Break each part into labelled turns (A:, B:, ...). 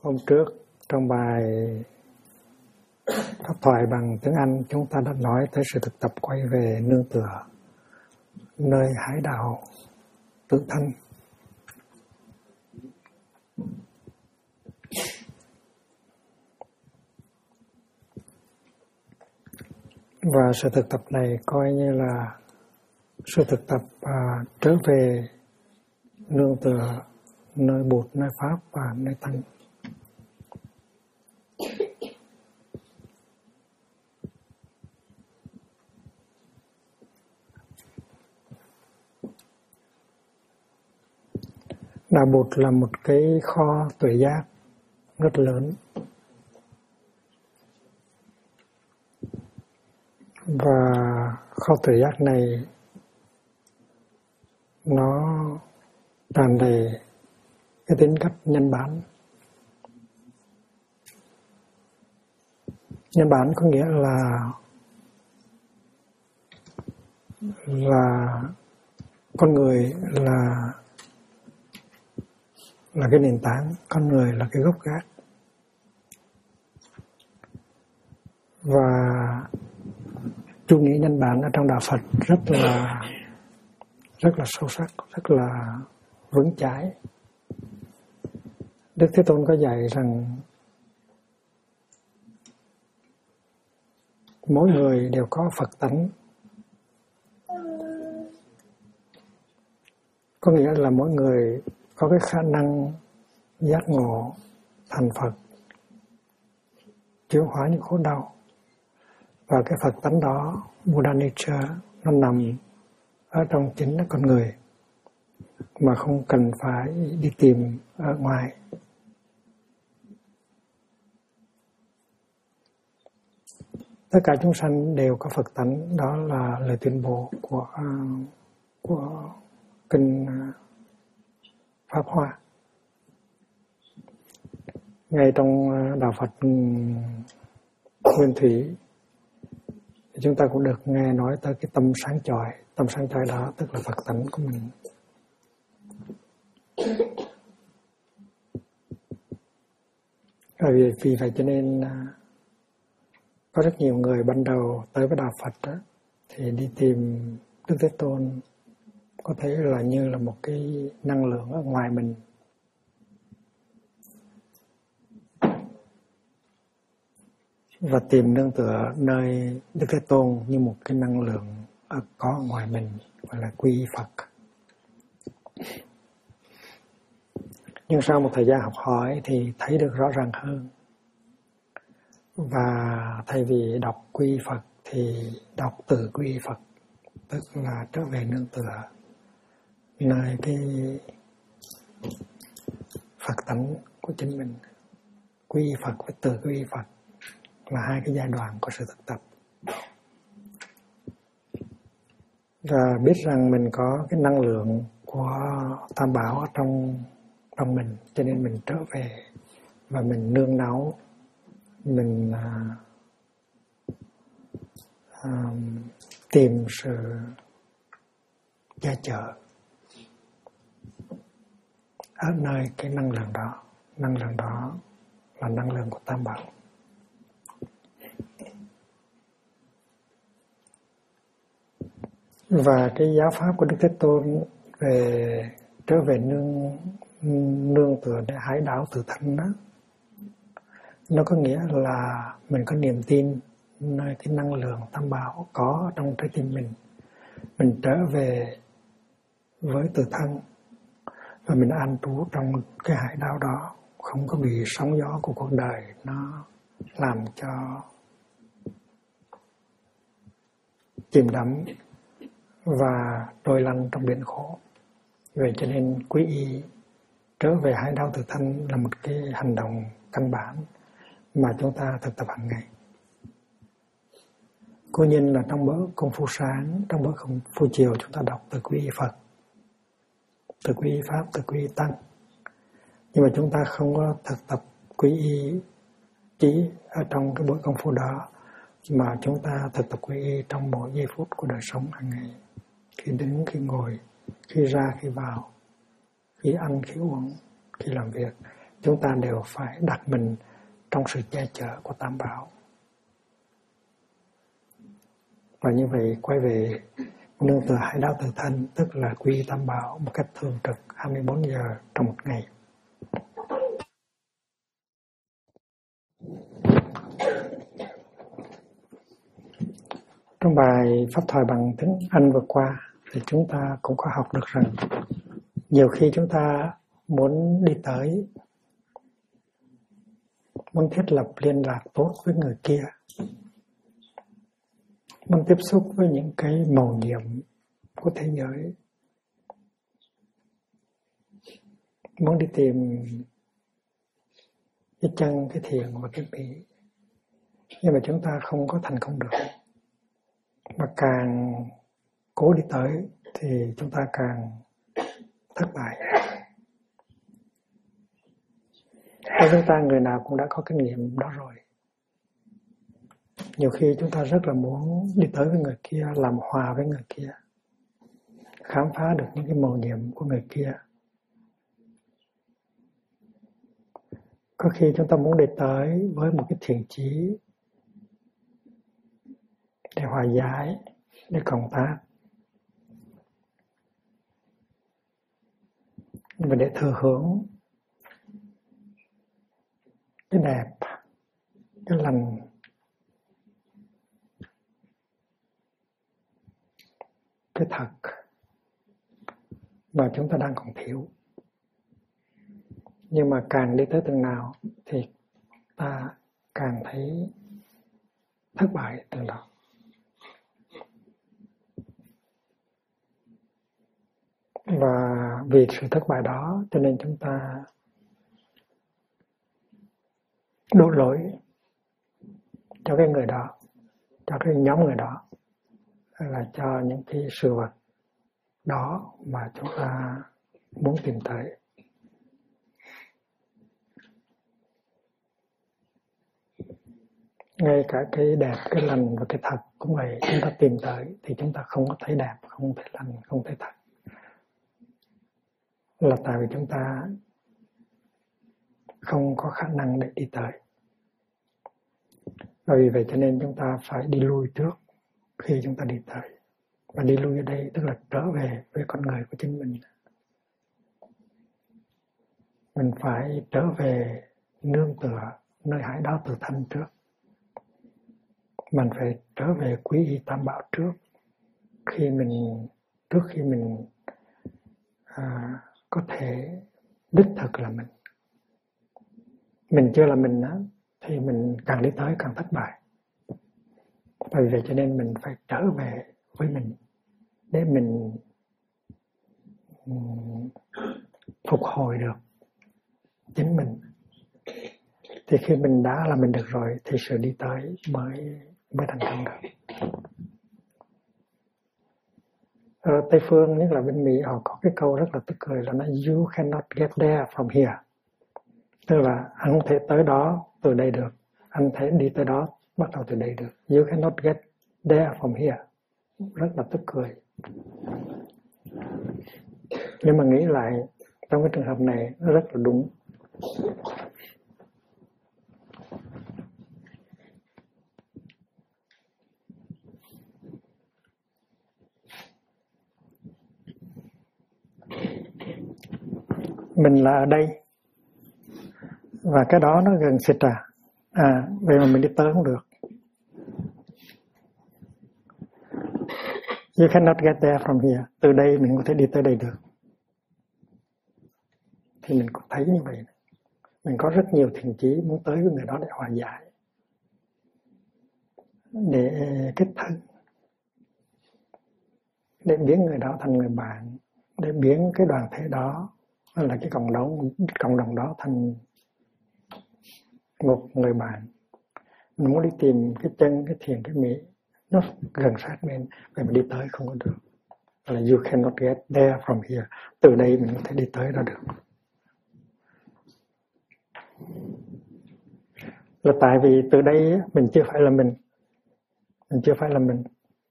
A: Hôm trước trong bài pháp thoại bằng tiếng Anh chúng ta đã nói tới sự thực tập quay về nương tựa nơi hải đạo tự thân. Và sự thực tập này coi như là sự thực tập trở về nương tựa nơi Bụt, nơi Pháp và nơi Tăng. Đạo Bụt là một cái kho tuệ giác rất lớn. Và kho tuệ giác này nó tràn đầy cái tính cách nhân bản. Nhân bản có nghĩa là con người là cái nền tảng, con người là cái gốc gác. Và chủ nghĩa nhân bản ở trong đạo Phật rất là sâu sắc, rất là vững chãi. Đức Thế Tôn có dạy rằng mỗi người đều có Phật tánh. Có nghĩa là mỗi người có cái khả năng giác ngộ thành Phật, chuyển hóa những khổ đau. Và cái Phật tánh đó, Buddha Nature, nó nằm ở trong chính con người, mà không cần phải đi tìm ở ngoài. Tất cả chúng sanh đều có Phật tánh, đó là lời tuyên bố của kinh Pháp Hoa. Ngay trong đạo Phật Nguyên Thủy, chúng ta cũng được nghe nói tới cái tâm sáng chói. Tâm sáng chói đó tức là Phật tánh của mình. Vì vậy cho nên có rất nhiều người ban đầu tới với đạo Phật đó, thì đi tìm Đức Thế Tôn có thể là như là một cái năng lượng ở ngoài mình. Và tìm nương tựa nơi Đức Thế Tôn như một cái năng lượng có ở ngoài mình, gọi là quy y Phật. Nhưng sau một thời gian học hỏi thì thấy được rõ ràng hơn. Và thay vì đọc quy Phật thì đọc từ quy Phật, tức là trở về nương tựa nơi cái Phật tánh của chính mình. Quy Phật với từ quy Phật là hai cái giai đoạn của sự thực tập. Và biết rằng mình có cái năng lượng của Tam Bảo ở trong mình, cho nên mình trở về và mình nương náu, mình tìm sự che chở ở nơi cái năng lượng đó. Năng lượng đó là năng lượng của Tam Bảo. Và cái giáo pháp của Đức Thế Tôn về trở về nương tựa để hải đảo tự thân đó, nó có nghĩa là mình có niềm tin nơi cái năng lượng Tam Bảo có trong trái tim mình. Mình trở về với tự thân và mình an trú trong cái hải đảo đó, không có bị sóng gió của cuộc đời nó làm cho chìm đắm và trôi lăn trong biển khổ. Vậy cho nên quý y trở về hải đảo tự thân là một cái hành động căn bản mà chúng ta thực tập hàng ngày. Cố nhiên là trong bữa công phu sáng, trong bữa công phu chiều chúng ta đọc từ quy y Phật, từ quy y Pháp, từ quy y Tăng. Nhưng mà chúng ta không có thực tập quy y chỉ ở trong cái buổi công phu đó, mà chúng ta thực tập quy y trong mỗi giây phút của đời sống hàng ngày. Khi đứng, khi ngồi, khi ra, khi vào, khi ăn, khi uống, khi làm việc. chúng ta đều phải đặt mình trong sự che chở của Tam Bảo. Và như vậy quay về nương tựa Hải Đạo Tự Thân, tức là quy Tam Bảo một cách thường trực 24 giờ trong một ngày. Trong bài pháp thoại bằng tiếng Anh vừa qua thì chúng ta cũng có học được rằng nhiều khi chúng ta muốn đi tới, muốn thiết lập liên lạc tốt với người kia, muốn tiếp xúc với những cái mầu nhiệm của thế giới, muốn đi tìm cái chân, cái thiện và cái mỹ, nhưng mà chúng ta không có thành công được. Mà càng cố đi tới thì chúng ta càng thất bại. Theo chúng ta, người nào cũng đã có kinh nghiệm đó rồi. Nhiều khi chúng ta rất là muốn đi tới với người kia, làm hòa với người kia, khám phá được những cái mầu nhiệm của người kia. Có khi chúng ta muốn đi tới với một cái thiện chí để hòa giải, để cộng tác, và để thừa hưởng cái đẹp, cái lành, cái thật mà chúng ta đang còn thiếu. Nhưng mà càng đi tới từng nào thì ta càng thấy thất bại từng đó. Và vì sự thất bại đó cho nên chúng ta đổ lỗi cho cái người đó, cho cái nhóm người đó, hay là cho những cái sự vật đó mà chúng ta muốn tìm tới. Ngay cả cái đẹp, cái lành và cái thật cũng vậy, chúng ta tìm tới thì chúng ta không có thấy đẹp, không thấy lành, không thấy thật. Là tại vì chúng ta không có khả năng để đi tới. Và vì vậy cho nên chúng ta phải đi lui trước khi chúng ta đi tới. Và đi lui ở đây tức là trở về với con người của chính mình. Mình phải trở về nương tựa nơi Hải Đạo Tự Thân trước. Mình phải trở về quý y Tam Bảo trước khi mình có thể đích thực là mình. Mình chưa là mình đó, thì mình càng đi tới càng thất bại. Vì vậy cho nên mình phải trở về với mình để mình phục hồi được chính mình. Thì khi mình đã là mình được rồi thì sự đi tới mới thành công được. Ở Tây Phương, nhất là bên Mỹ, họ có cái câu rất là tức cười là nó "You cannot get there from here". Tức là anh không thể tới đó từ đây được, anh thể đi tới đó bắt đầu từ đây được. You cannot get there from here. Rất là tức cười. Nhưng mà nghĩ lại, trong cái trường hợp này nó rất là đúng. Mình là ở đây và cái đó nó gần xịt vậy mà mình đi tới không được. You cannot get there from here. Từ đây mình có thể đi tới đây được. Thì mình cũng thấy như vậy. Mình có rất nhiều thiện chí muốn tới với người đó để hòa giải, để kết thân, để biến người đó thành người bạn, để biến cái đoàn thể đó, hay là cái cộng đồng đó thành một người bạn. Mình muốn đi tìm cái chân, cái thiện, cái mỹ, nó gần sát bên, vậy mà đi tới không có được. Là you cannot get there from here. Từ đây mình có thể đi tới đó được. Là tại vì từ đây mình chưa phải là mình. Mình chưa phải là mình.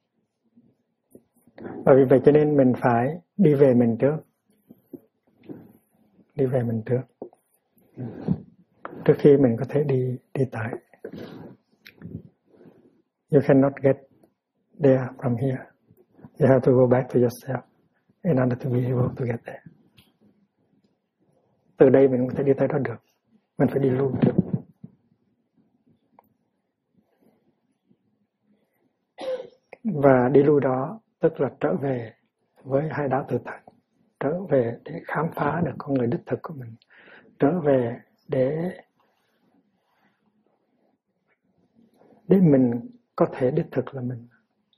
A: Và vì vậy cho nên mình phải đi về mình trước. Đi về mình trước. trước khi mình có thể đi tới. You cannot get there from here. You have to go back to yourself in order to be able to get there. Từ đây mình có thể đi tới đó được. Mình phải đi lui được. Và đi lui đó tức là trở về với hai đạo tự thân, trở về để khám phá được con người đích thực của mình, trở về để mình có thể đích thực là mình.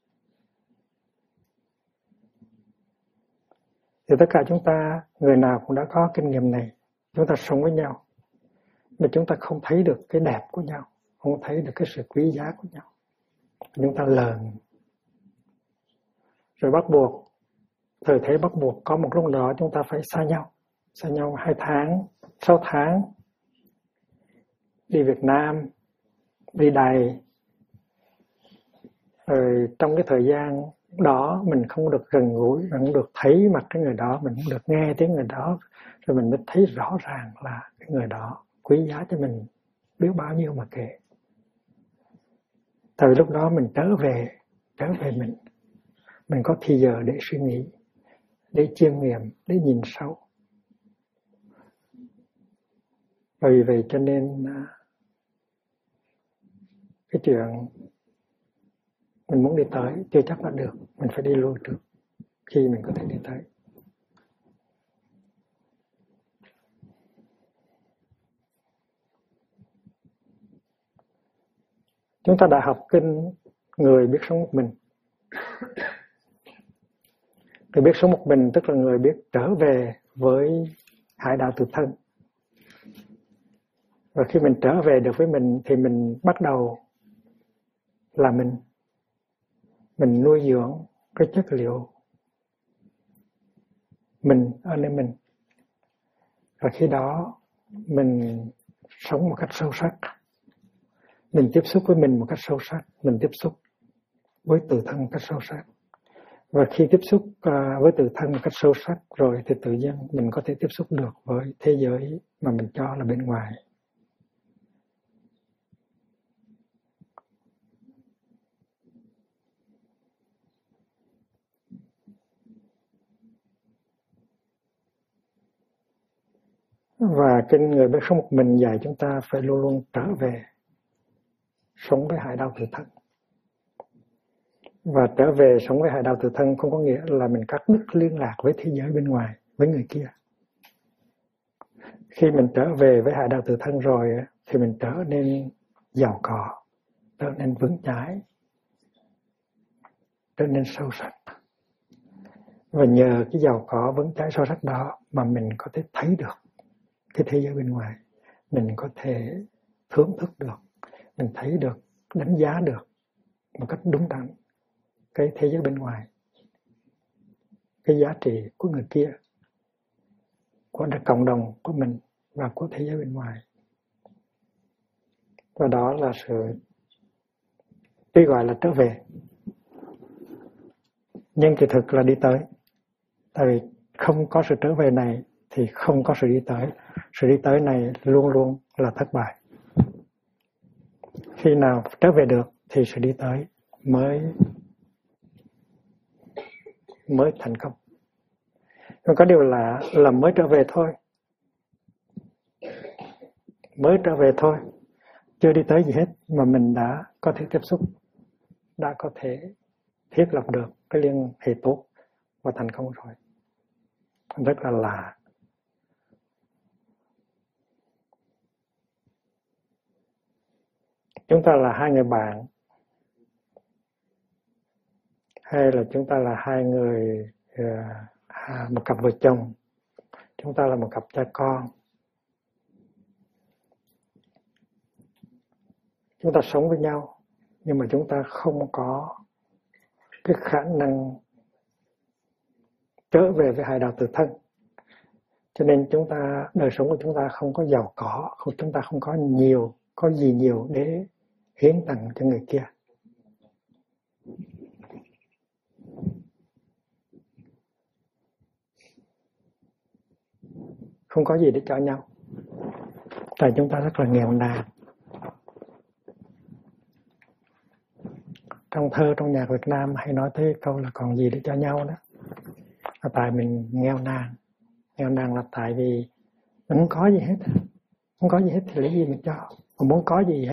A: Thì tất cả chúng ta, người nào cũng đã có kinh nghiệm này. Chúng ta sống với nhau, mà chúng ta không thấy được cái đẹp của nhau, không thấy được cái sự quý giá của nhau. Chúng ta lờn. Rồi bắt buộc, thời thế bắt buộc có một lúc đó chúng ta phải xa nhau 2 tháng, 6 tháng, đi Việt Nam, đi Đài. Rồi trong cái thời gian đó mình không được gần gũi, mình không được thấy mặt cái người đó, mình không được nghe tiếng người đó, rồi mình mới thấy rõ ràng là cái người đó quý giá cho mình biết bao nhiêu mà kể. Tại vì lúc đó mình trở về mình có thì giờ để suy nghĩ, để chiêm nghiệm, để nhìn sâu. Vì vậy cho nên cái chuyện mình muốn đi tới chưa chắc là được, mình phải đi lui trước khi mình có thể đi tới. Chúng ta đã học kinh người biết sống một mình. Người biết sống một mình tức là người biết trở về với hải đạo tự thân. Và khi mình trở về được với mình thì mình bắt đầu là mình nuôi dưỡng cái chất liệu mình ở nơi mình. Và khi đó mình sống một cách sâu sắc. Mình tiếp xúc với mình một cách sâu sắc. Mình tiếp xúc với tự thân một cách sâu sắc. Và khi tiếp xúc với tự thân một cách sâu sắc rồi thì tự nhiên mình có thể tiếp xúc được với thế giới mà mình cho là bên ngoài. Và kinh người biết sống một mình dạy chúng ta phải luôn luôn trở về sống với hải đạo tự thân. Và trở về sống với hải đạo tự thân không có nghĩa là mình cắt đứt liên lạc với thế giới bên ngoài, với người kia. Khi mình trở về với hải đạo tự thân rồi thì mình trở nên giàu có, trở nên vững chãi, trở nên sâu sắc. Và nhờ cái giàu có vững chãi sâu sắc đó mà mình có thể thấy được cái thế giới bên ngoài. Mình có thể thưởng thức được, mình thấy được, đánh giá được một cách đúng đắn cái thế giới bên ngoài, cái giá trị của người kia, của cộng đồng của mình và của thế giới bên ngoài. Và đó là sự tuy gọi là trở về, nhưng kỳ thực là đi tới. Tại vì không có sự trở về này thì không có sự đi tới. Sự đi tới này luôn luôn là thất bại. Khi nào trở về được thì sự đi tới mới thành công. Nhưng có điều là mới trở về thôi. Mới trở về thôi. Chưa đi tới gì hết mà mình đã có thể tiếp xúc, đã có thể thiết lập được cái liên hệ tốt và thành công rồi. Rất là lạ. Chúng ta là hai người bạn, hay là chúng ta là hai người, một cặp vợ chồng, chúng ta là một cặp cha con. Chúng ta sống với nhau, nhưng mà chúng ta không có cái khả năng trở về với hải đạo tự thân. Cho nên đời sống của chúng ta không có giàu có, chúng ta không có gì nhiều để hiến tặng cho người kia. Không có gì để cho nhau. Tại chúng ta rất là nghèo nàn. Trong thơ, trong nhạc Việt Nam hay nói tới câu là còn gì để cho nhau đó. Là tại mình nghèo nàn. Nghèo nàn là tại vì mình không có gì hết. Không có gì hết thì lấy gì mình cho. Mà muốn có gì hết